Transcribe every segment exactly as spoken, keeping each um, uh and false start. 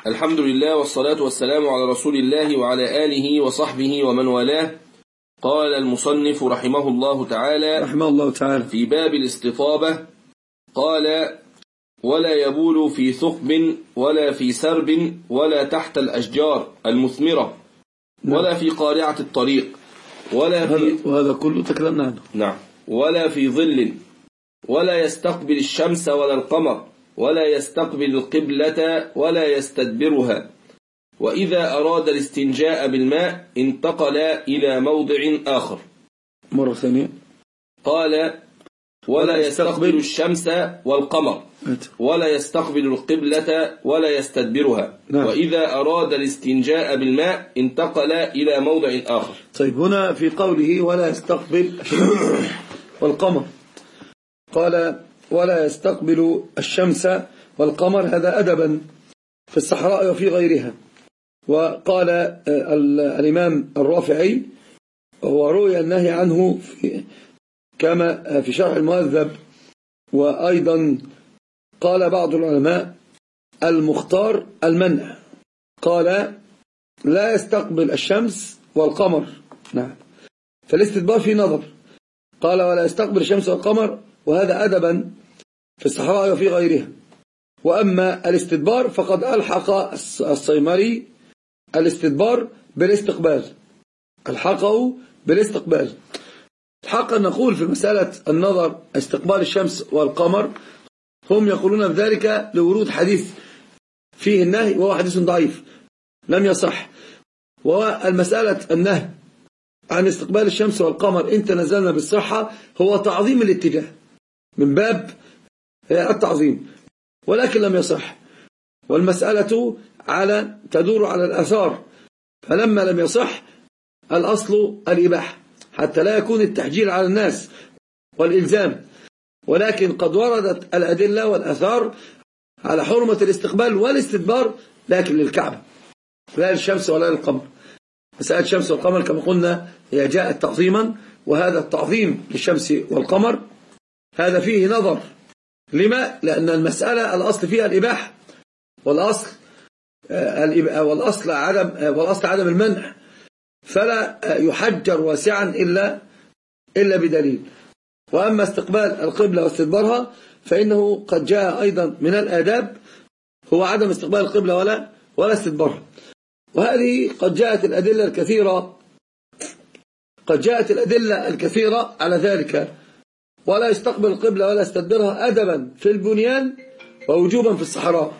الحمد لله والصلاة والسلام على رسول الله وعلى آله وصحبه ومن والاه. قال المصنف رحمه الله تعالى رحمه الله تعالى في باب الاستطابة، قال: ولا يبول في ثقب ولا في سرب ولا تحت الأشجار المثمرة ولا في قارعة الطريق ولا في وهذا كله تكلمنا عنه. نعم. ولا في ظل ولا يستقبل الشمس ولا القمر ولا يستقبل القبلة ولا يستدبرها. وإذا أراد الاستنجاء بالماء انتقل إلى موضع آخر. مرة ثانية. قال: ولا يستقبل الشمس والقمر ولا يستقبل القبلة ولا يستدبرها. نعم. وإذا أراد الاستنجاء بالماء انتقل إلى موضع آخر. طيب، هنا في قوله ولا يستقبل الشمس والقمر، قال ولا يستقبل الشمس والقمر، هذا أدبا في الصحراء وفي غيرها. وقال الإمام الرافعي هو روي النهي عنه في كما في شرح المهذب. وأيضا قال بعض العلماء المختار المنع، قال لا يستقبل الشمس والقمر. نعم. فالاستدبار في نظر، قال ولا يستقبل الشمس والقمر، وهذا أدبا في الصحراء وفي غيرها. وأما الاستدبار فقد ألحق الصيمري الاستدبار بالاستقبال، ألحقه بالاستقبال. الحق نقول في مسألة النظر استقبال الشمس والقمر، هم يقولون بذلك لورود حديث فيه النهي وهو حديث ضعيف لم يصح. والمسألة النهي عن استقبال الشمس والقمر إن تنزلنا بالصحة هو تعظيم الاتجاه من باب التعظيم، ولكن لم يصح. والمسألة على تدور على الآثار، فلما لم يصح الأصل الإباحة حتى لا يكون التحجيل على الناس والإلزام. ولكن قد وردت الأدلة والآثار على حرمة الاستقبال والاستدبار، لكن للكعبة لا للشمس ولا للقمر. مسألة الشمس والقمر كما قلنا هي جاءت تعظيما، وهذا التعظيم للشمس والقمر هذا فيه نظر. لما؟ لأن المسألة الأصل فيها الإباحة، والأصل والأصل عدم والأصل عدم المنع، فلا يحجر واسعا إلا إلا بدليل. وأما استقبال القبلة واستدبارها فإنه قد جاء أيضا من الآداب هو عدم استقبال القبلة ولا ولا استدبارها. وهذه قد جاءت الأدلة الكثيرة قد جاءت الأدلة الكثيرة على ذلك. ولا يستقبل القبلة ولا يستدبرها أدبا في البنيان ووجوبا في الصحراء.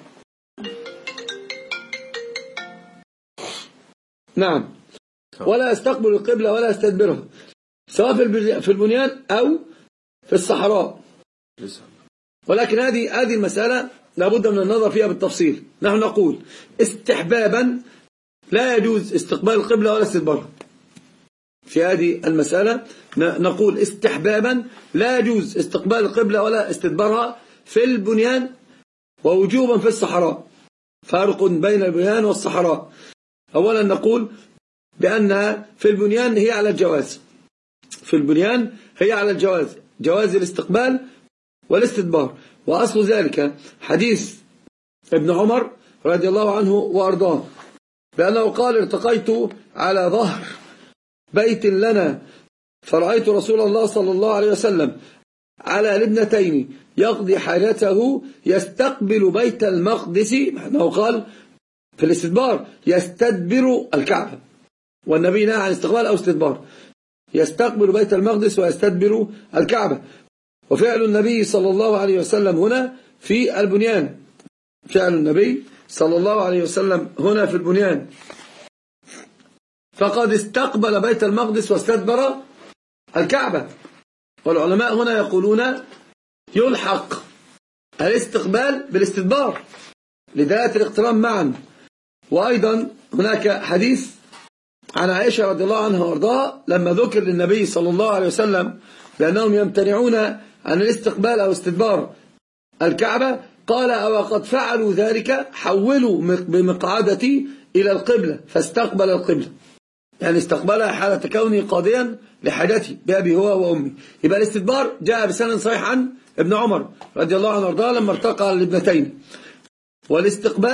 نعم. ولا يستقبل القبلة ولا يستدبرها سواء في البنيان أو في الصحراء. ولكن هذه هذه المسألة لابد من النظر فيها بالتفصيل. نحن نقول استحبابا لا يجوز استقبال القبلة ولا استدبارها. في هذه المسألة نقول استحبابا لا يجوز استقبال القبلة ولا استدبارها في البنيان ووجوبا في الصحراء. فرق بين البنيان والصحراء. أولا نقول بأنها في البنيان هي على الجواز، في البنيان هي على الجواز، جواز الاستقبال والاستدبار. وأصل ذلك حديث ابن عمر رضي الله عنه وأرضاه بأنه قال ارتقيت على ظهر بيت لنا فرأيت رسول الله صلى الله عليه وسلم على لبنتين يقضي حاجته يستقبل بيت المقدس، أنه قال في الاستدبار يستدبر الكعبة، والنبي نهى عن استقبال أو استدبار، يستقبل بيت المقدس ويستدبر الكعبة. وفعل النبي صلى الله عليه وسلم هنا في البنيان، فعل النبي صلى الله عليه وسلم هنا في البنيان، فقد استقبل بيت المقدس واستدبر الكعبة. والعلماء هنا يقولون يلحق الاستقبال بالاستدبار لدلالة الاقتران معا. وأيضا هناك حديث عن عائشة رضي الله عنها وارضاها لما ذكر للنبي صلى الله عليه وسلم بأنهم يمتنعون عن الاستقبال أو استدبار الكعبة، قال أو قد فعلوا ذلك حولوا بمقعدتي إلى القبلة فاستقبل القبلة، يعني استقبلها حالة كوني قاضيا لحاجتي بأبي هو وأمي. يبقى الاستدبار جاء بسند صحيح عن ابن عمر رضي الله عنه وارضاه لما ارتقى على الابنتين، والاستقبال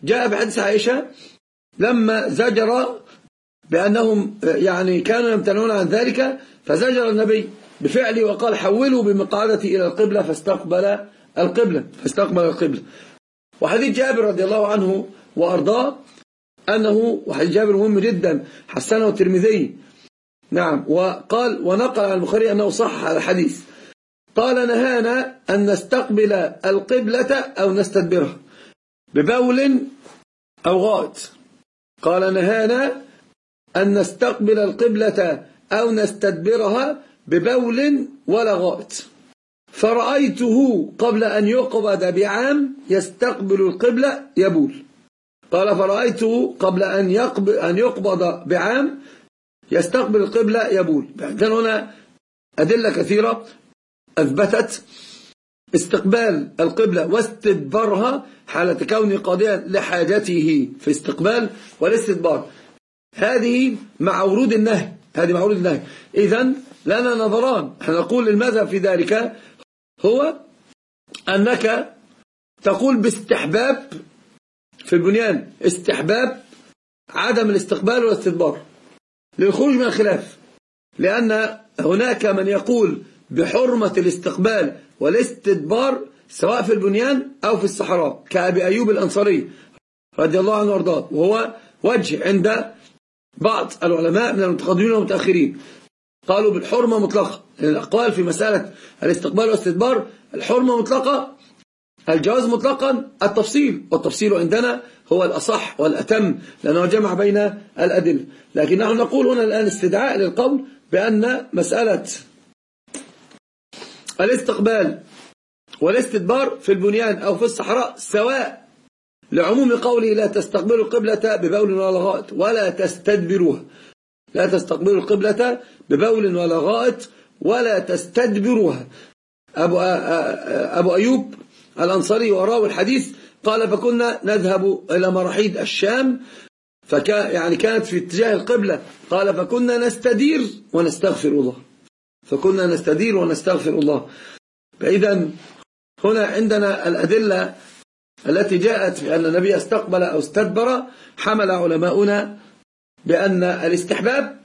جاء بحديث عائشة لما زجر بأنهم يعني كانوا يمتنعون عن ذلك، فزجر النبي بفعله وقال حولوا بمقعدتي إلى القبلة فاستقبل القبلة فاستقبل القبلة. وحديث جابر رضي الله عنه وأرضاه أنه، وحديث جابر مهم جدا حسنه الترمذي، نعم، وقال ونقل عن البخاري أنه صح على الحديث، قال نهانا أن نستقبل القبلة أو نستدبرها ببول أو غائط. قال نهانا أن نستقبل القبلة أو نستدبرها ببول ولا غائط، فرأيته قبل أن يقبض بعام يستقبل القبلة يبول. قال فرأيته قبل أن يقبض بعام يستقبل القبلة يبول. بعدين هنا أدلة كثيرة أثبتت استقبال القبلة واستدبارها حالة كونه قاضيا لحاجته في استقبال والاستدبار. هذه مع ورود النهي، هذه مع ورود النهي. إذن لنا نظران، احنا نقول المذهب في ذلك هو أنك تقول باستحباب في البنيان، استحباب عدم الاستقبال والاستدبار للخروج من الخلاف، لأن هناك من يقول بحرمة الاستقبال والاستدبار سواء في البنيان أو في الصحراء كأبي أيوب الأنصاري رضي الله عنه وارضاه، وهو وجه عند بعض العلماء من المتقدمين والمتأخرين، قالوا بالحرمة مطلقة. الأقوال في مسألة الاستقبال والاستدبار الحرمة مطلقة، الجواز مطلقا، التفصيل، والتفصيل عندنا هو الأصح والأتم لأنه جمع بين الأدلة. لكن نحن نقول هنا الآن استدعاء للقول بأن مسألة الاستقبال والاستدبار في البنيان أو في الصحراء سواء، لعموم قوله لا تستقبلوا القبلة ببول ولا غائط ولا تستدبروها، لا تستقبلوا القبلة ببول ولا غائط ولا تستدبروها. أبو, أبو أيوب الأنصاري وراوي الحديث قال فكنا نذهب إلى مراحيض الشام فكان يعني كانت في اتجاه القبلة، قال فكنا نستدير ونستغفر الله، فكنا نستدير ونستغفر الله. فإذا هنا عندنا الأدلة التي جاءت بأن النبي استقبل أو استدبر، حمل علماؤنا بأن الاستحباب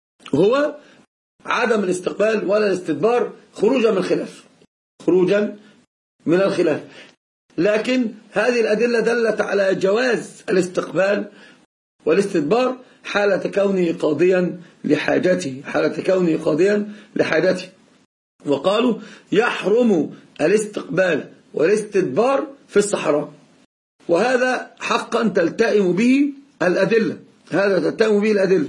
هو عدم الاستقبال ولا الاستدبار خروجا من الخلاف، خروجا من الخلاف. لكن هذه الأدلة دلت على جواز الاستقبال والاستدبار حالة كونه قاضيا لحاجته، حالة كونه قاضيا لحاجته. وقالوا يحرم الاستقبال والاستدبار في الصحراء، وهذا حقا تلتئم به الأدلة، هذا تلتئم به الأدلة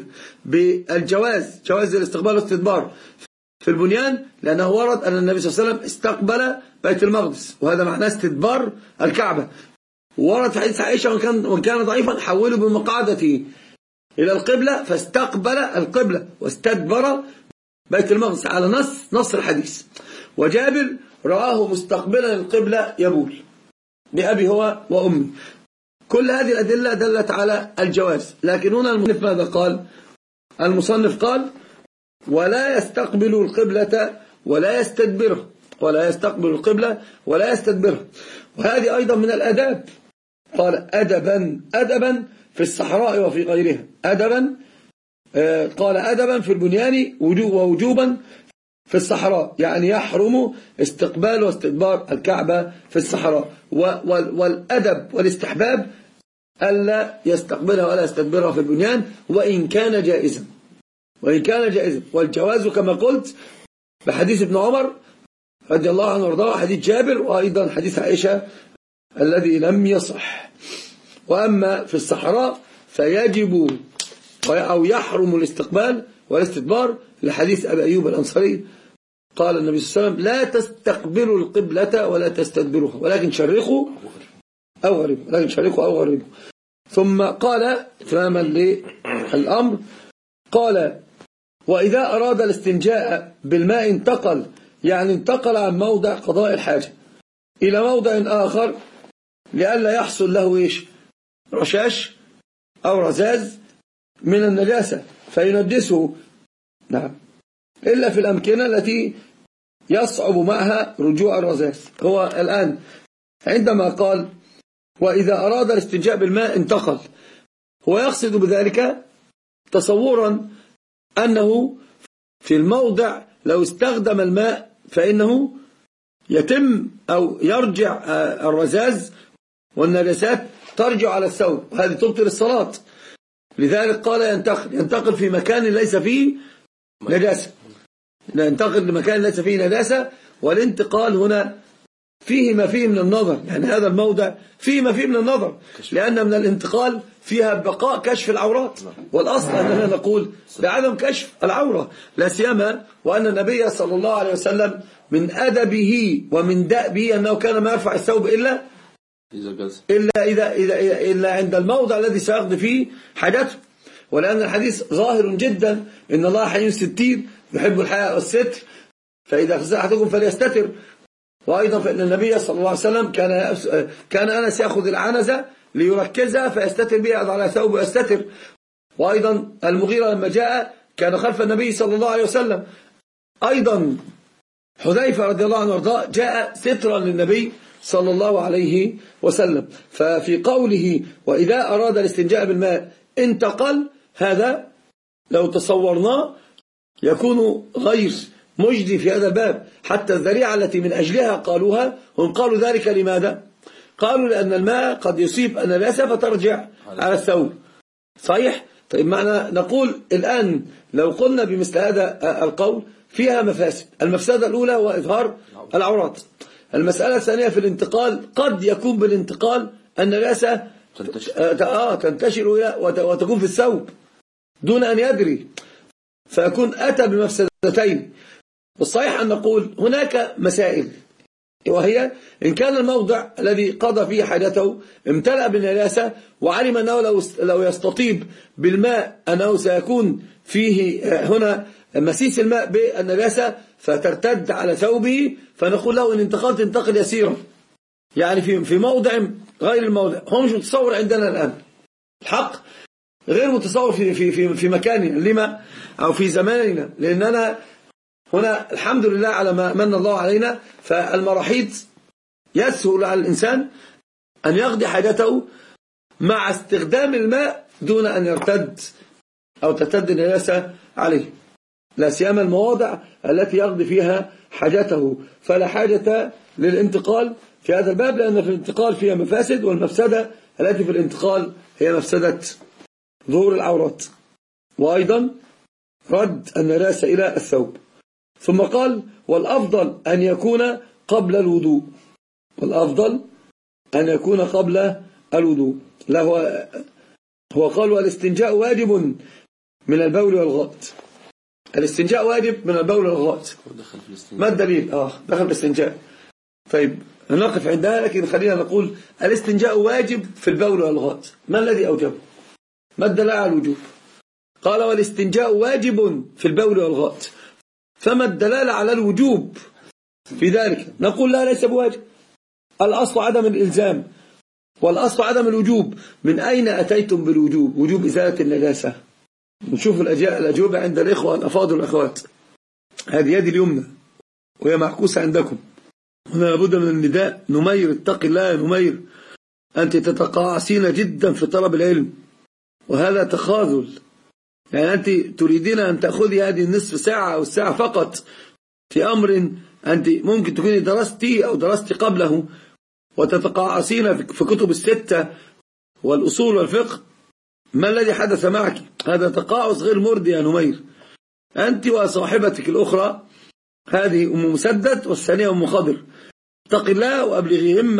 بالجواز، جواز الاستقبال والاستدبار في البنيان، لأنه ورد أن النبي صلى الله عليه وسلم استقبل بيت المقدس وهذا معناه استدبار الكعبة. ورد في حديث عائشة وكان, وكان ضعيفا حولوا بمقعدته إلى القبلة فاستقبل القبلة واستدبر بيت المقدس على نص نص الحديث. وجابر رآه مستقبلا القبلة يبول بأبي هو وأمي. كل هذه الأدلة دلت على الجواز. لكن هنا المصنف ماذا قال؟ المصنف قال ولا يستقبل القبلة ولا يستدبرها، ولا يستقبل القبلة ولا يستدبرها. وهذه أيضا من الأداب، قال أدبا أدبا في الصحراء وفي غيرها، أدبا قال أدبا في البنيان ووجوبا في الصحراء، يعني يحرم استقبال واستدبار الكعبة في الصحراء. والأدب والاستحباب ألا يستقبلها ولا يستدبرها في البنيان وإن كان جائزا، وإن كان جائزا. والجواز كما قلت بحديث ابن عمر رضي الله عنه وارضاه، حديث جابر، وأيضا حديث عائشة الذي لم يصح. وأما في الصحراء فيجب أو يحرم الاستقبال والاستدبار لحديث أبي أيوب الأنصاري قال النبي صلى الله عليه وسلم لا تستقبلوا القبلة ولا تستدبروها ولكن شرقوا أو غربوا، لكن شرقوا أو غربوا. ثم قال تماما للأمر، قال وإذا أراد الاستنجاء بالماء انتقل، يعني انتقل عن موضع قضاء الحاجة إلى موضع آخر لئلا يحصل له إيش؟ رشاش أو رزاز من النجاسة فينجسه. نعم، إلا في الأمكنة التي يصعب معها رجوع الرزاز. هو الآن عندما قال وإذا أراد الاستنجاء بالماء انتقل. هو يقصد بذلك تصورا أنه في الموضع لو استخدم الماء فإنه يتم أو يرجع الرذاذ والنجاسات ترجع على الثوب، هذه تبطل الصلاة. لذلك قال ينتقل ينتقل في مكان ليس فيه نجاسة، ينتقل لمكان ليس فيه نجاسة. والانتقال هنا فيه ما فيه من النظر، يعني هذا الموضع فيه ما فيه من النظر، لأن من الانتقال فيها بقاء كشف العورات، والأصل أننا نقول بعدم كشف العورة، لا سيما وأن النبي صلى الله عليه وسلم من أدبه ومن دأبه أنه كان ما يرفع الثوب إلا إلا إذا إذا إلا عند الموضع الذي سيقضي فيه حاجته. ولأن الحديث ظاهر جدا، إن الله حي ستير يحب الحياء والستر، فإذا خزى أحدكم فليستتر. وأيضا فإن النبي صلى الله عليه وسلم كان كان أنس يأخذ العنزة ليركزها فيستتر بها على ثوب ويستتر. وأيضا المغيرة لما جاء كان خلف النبي صلى الله عليه وسلم. أيضا حذيفة رضي الله عنه وارضاه جاء سترا للنبي صلى الله عليه وسلم. ففي قوله وإذا أراد الاستنجاء بالماء انتقل، هذا لو تصورناه يكون غير مجدي في هذا الباب. حتى الذريعة التي من أجلها قالوها، هم قالوا ذلك لماذا؟ قالوا لأن الماء قد يصيب النجاسة فترجع على الثوب. صحيح؟ طيب معنا نقول الآن لو قلنا بمثل هذا القول فيها مفاسد. المفسدة الأولى هو إظهار العورات. المسألة الثانية في الانتقال، قد يكون بالانتقال النجاسة تنتشر, تنتشر وتكون في الثوب دون أن يدري، فيكون أتى بمفسدتين. والصحيح أن نقول هناك مسائل، وهي إن كان الموضع الذي قضى فيه حاجته امتلأ بالنجاسة وعلم أنه لو لو يستطيب بالماء أنه سيكون فيه هنا مسيس الماء بالنجاسة فترتد على ثوبه، فنقول له إن انتقلت انتقل يسيرا، يعني في في موضع غير الموضع. هو مش متصور عندنا الآن، الحق غير متصور في في في في مكاننا لما أو في زماننا، لأننا هنا الحمد لله على ما من الله علينا، فالمراحيض يسهل على الإنسان أن يقضي حاجته مع استخدام الماء دون أن يرتد أو ترتد النجاسة عليه، لا سيما المواضع التي يقضي فيها حاجته. فلا حاجة للانتقال في هذا الباب، لأن في الانتقال فيها مفاسد، والمفسدة التي في الانتقال هي مفسدة ظهور العورات، وأيضا رد النجاسة إلى الثوب. ثم قال والأفضل أن يكون قبل الوضوء، والأفضل أن يكون قبل الوضوء. لا هو هو قال والاستنجاء واجب من البول والغائط. الاستنجاء واجب من البول والغائط. ما الدليل؟ آه دخل في الاستنجاء. طيب نقف عندها، لكن خلينا نقول الاستنجاء واجب في البول والغائط. ما الذي أوجبه؟ ما الدلالة على الوجوب؟ قال والاستنجاء واجب في البول والغائط، فما الدلالة على الوجوب في ذلك؟ نقول لا، ليس بواجب. الأصل عدم الإلزام والأصل عدم الوجوب. من أين أتيتم بالوجوب؟ وجوب إزالة النجاسة. نشوف الأجوبة عند الإخوة الأفاضل والأخوات. هذه يدي اليمنى وهي معكوسة عندكم. هنا لابد من النداء: نمير، اتق الله يا نمير، أنت تتقاعسين جدا في طلب العلم، وهذا تخاذل. يعني أنت تريدين أن تأخذي هذه النصف ساعة أو الساعة فقط في أمر أنت ممكن تكوني درستي أو درستي قبله، وتتقاعسين في كتب الستة والأصول والفقه. ما الذي حدث معك؟ هذا تقاعس غير مرضي يا نمير. أنت وصاحبتك الأخرى، هذه أم مسدد والثانية أم خضر، اتق الله وأبلغيهن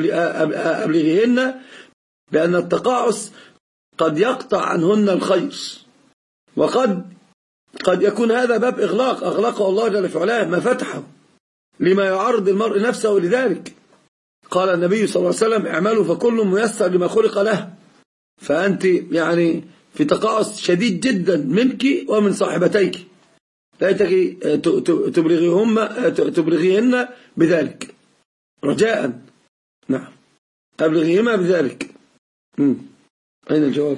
أبلغيهن بأن التقاعس قد يقطع عنهن الخير، وقد قد يكون هذا باب إغلاق أغلقه الله جل في علاه، ما فتحه لما يعرض المرء نفسه لذلك. قال النبي صلى الله عليه وسلم: اعملوا فكل ميسر لما خلق له. فأنت يعني في تقاعس شديد جدا منك ومن صاحبتيك، ليتك تبلغيهن بذلك رجاء. نعم، أبلغيهما بذلك. مم. أين الجواب؟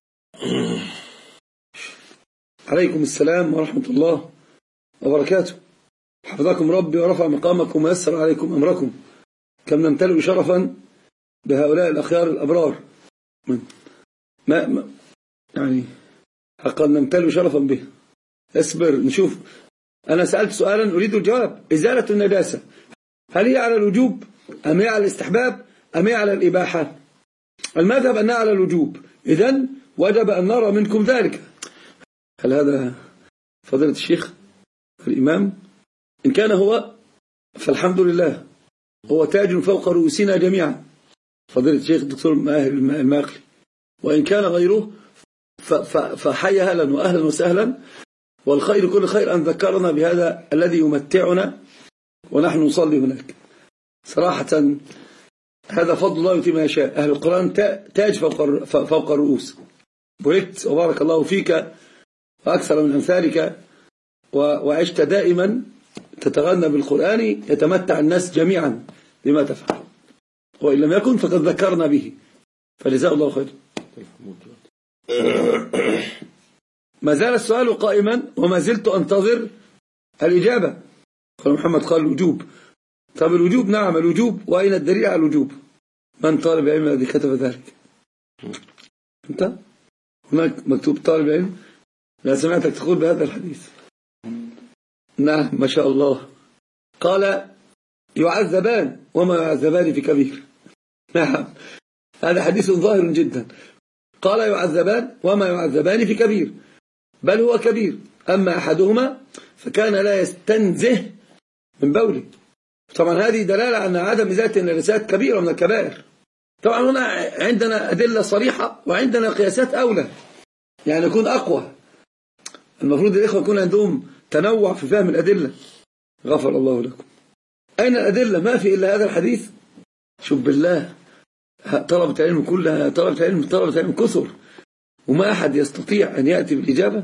عليكم السلام ورحمة الله وبركاته. حفظكم ربي ورفع مقامكم ويسر عليكم أمركم. كم نمتلئ شرفا بهؤلاء الأخيار الأبرار ما, ما يعني حقا نمتلئ شرفا به. اصبر نشوف. أنا سألت سؤالا أريد الجواب. إزالة النجاسة هل هي على الوجوب أم هي على الاستحباب أم هي على الإباحة؟ المذهب أنها على الوجوب، إذن وجب أن نرى منكم ذلك. هل هذا فضيلة الشيخ الإمام؟ إن كان هو فالحمد لله، هو تاج فوق رؤوسنا جميعا، فضيلة الشيخ الدكتور ماهر الماقلي. وإن كان غيره فحي أهلا وأهلا وسهلا، والخير كل خير أن ذكرنا بهذا الذي يمتعنا ونحن نصلي هناك. صراحة هذا فضل الله يتم ما يشاء. أهل القرآن تاج فوق فوق الرؤوس. باركت وبارك الله فيك وأكثر من أمثالك، وعشت دائما تتغنى بالقرآن يتمتع الناس جميعا بما تفعل، وإن لم يكن فقد ذكرنا به، فجزاء الله خير. ما زال السؤال قائما وما زلت أنتظر الإجابة. قال محمد قال الوجوب. طب الوجوب، نعم الوجوب، وأين الدليل على الوجوب؟ من طالب علم الذي كتب ذلك؟ أنت؟ هناك مكتوب طالب علم. لا سمعتك تقول بهذا الحديث. نعم ما شاء الله. قال يعذبان وما يعذبان في كبير. نعم هذا حديث ظاهر جدا. قال يعذبان وما يعذبان في كبير، بل هو كبير. أما أحدهما فكان لا يستنزه من بوله. طبعا هذه دلالة على أن عدم إزالة النجاسات كبيرة من الكبائر. طبعا هنا عندنا أدلة صريحة وعندنا قياسات أولى، يعني يكون أقوى. المفروض الإخوة يكون عندهم تنوع في فهم الأدلة. غفر الله لكم. أين الأدلة؟ ما في إلا هذا الحديث. شوف بالله، طلبة العلم كلها طلبة علم طلبة علم كثر، وما أحد يستطيع أن يأتي بالإجابة.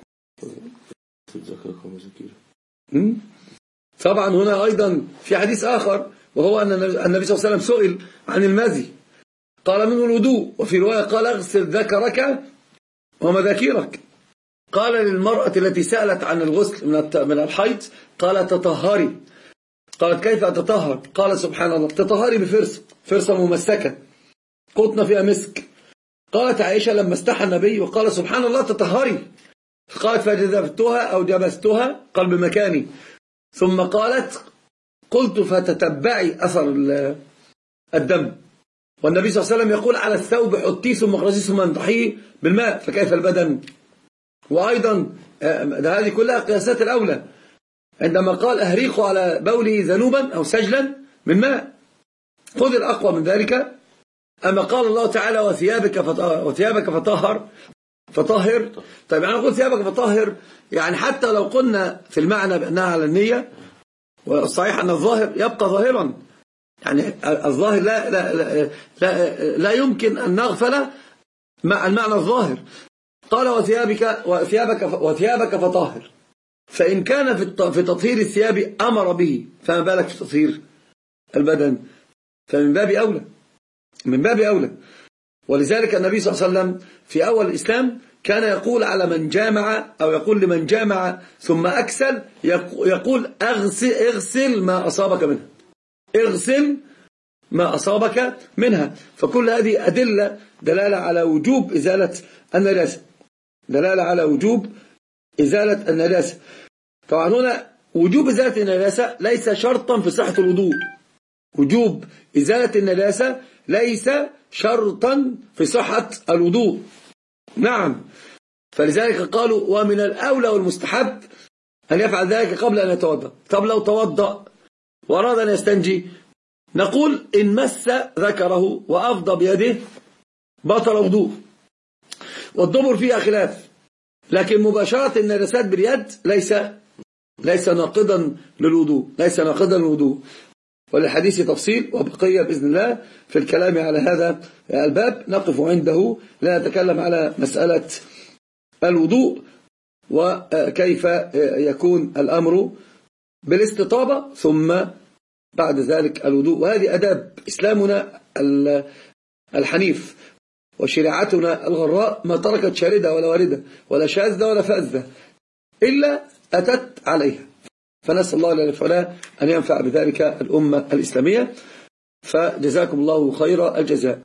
طبعا هنا أيضا في حديث آخر، وهو أن النبي صلى الله عليه وسلم سئل عن المذي قال منه الوضوء، وفي رواية قال اغسل ذكرك ومذاكيرك. قال للمرأة التي سألت عن الغسل من الحيض قال تطهري. قالت كيف أتطهر؟ قال سبحان الله تطهري بفرصة، فرصة ممسكة قطن فيها مسك. قالت عائشة لما استحى النبي وقال سبحان الله تطهري، قالت فجذبتها أو جبستها قال بمكاني، ثم قالت قلت فتتبعي أثر الدم، والنبي صلى الله عليه وسلم يقول على الثوب حطيه ثم اخرجيه ثم انضحيه بالماء، فكيف البدن؟ وأيضا هذه كلها قياسات الأولى. عندما قال أهريقوا على بوله ذنوبا أو سجلا من ماء، خذ الأقوى من ذلك. أما قال الله تعالى وثيابك فطهر, وثيابك فطهر فطهر. طيب أنا أقول ثيابك فطهر، يعني حتى لو قلنا في المعنى بأنها على النية، والصحيح أن الظاهر يبقى ظاهرا، يعني الظاهر لا, لا, لا, لا, لا يمكن أن نغفل مع المعنى الظاهر. قال وثيابك, وثيابك, وثيابك فطهر، فإن كان في تطهير الثياب أمر به، فما بالك في تطهير البدن؟ فمن باب أولى، من باب أولى. ولذلك النبي صلى الله عليه وسلم في أول الإسلام كان يقول على من جامع، أو يقول لمن جامع ثم أكسل، يقول اغسل, اغسل ما أصابك منها، اغسل ما أصابك منها. فكل هذه أدلة دلالة على وجوب إزالة النجاسة، دلالة على وجوب إزالة النجاسة. طبعا هنا وجوب إزالة النجاسة ليس شرطا في صحة الوضوء. وجوب إزالة النجاسة ليس شرطا في صحة الوضوء. نعم، فلذلك قالوا ومن الأولى والمستحب أن يفعل ذلك قبل أن يتوضأ. طب لو توضأ وأراد أن يستنجي، نقول إن مس ذكره وأفضى بيده بطل وضوء، والدبر فيها خلاف، لكن مباشرة النجاسات باليد ليس ليس ناقضا للوضوء، ليس ناقضا للوضوء. وللحديث تفصيل وبقية بإذن الله في الكلام على هذا الباب، نقف عنده لا نتكلم على مسألة الوضوء وكيف يكون الأمر بالاستطابة ثم بعد ذلك الوضوء. وهذه أداب إسلامنا الحنيف وشريعتنا الغراء، ما تركت شاردة ولا واردة ولا شاذة ولا فاذة إلا أتت عليها. فنسأل الله لنا أن ينفع بذلك الأمة الإسلامية. فجزاكم الله خير الجزاء.